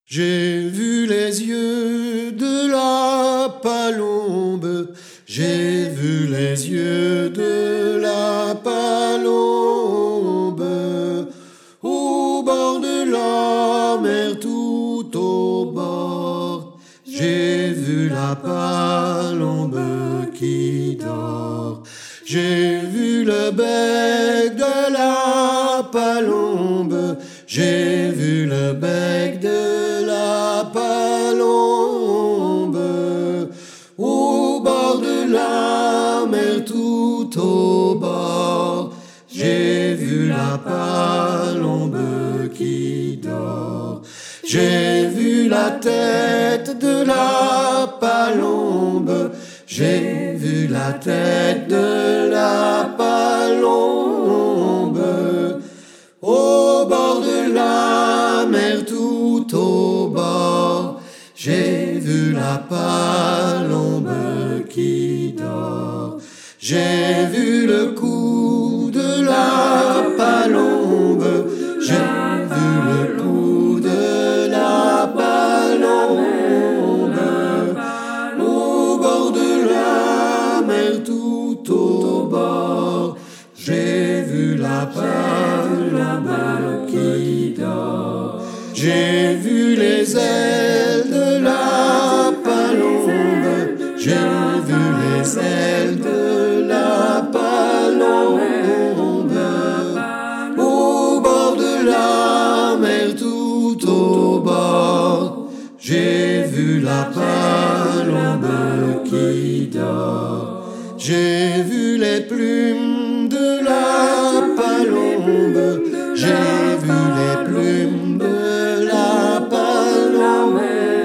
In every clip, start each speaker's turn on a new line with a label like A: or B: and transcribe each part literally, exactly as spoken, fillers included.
A: J'ai vu les yeux de la palombe, j'ai vu les yeux de la palombe, au bord de la mer tout au bord. J'ai vu la palombe qui dort, j'ai vu le bec de la palombe, j'ai vu le bec de la palombe, au bord de la mer tout au bord. J'ai vu la palombe qui dort, j'ai vu la tête de la palombe, j'ai vu la tête de la palombe, au bord de la mer tout au bord. J'ai vu la palombe qui dort, j'ai vu le cou de la palombe, j'ai vu le cou de la palombe, au bord de la mer tout au bord. J'ai vu la palombe qui dort, j'ai vu les ailes de la palombe, j'ai vu les ailes de la palombe, au bord de la mer tout au bord. J'ai vu la palombe qui dort, j'ai vu les plumes de la palombe, j'ai vu les plumes de la palombe,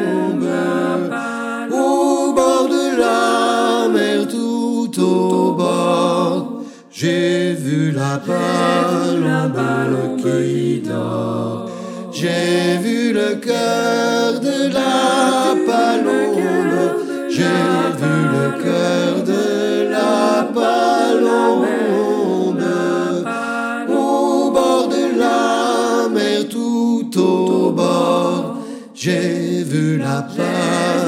A: au bord de la mer tout au bord. J'ai vu la palombe qui dort, j'ai vu le cœur de la palombe, j'ai vu le cœur de la palombe, au bord de la mer tout au bord. J'ai vu la palombe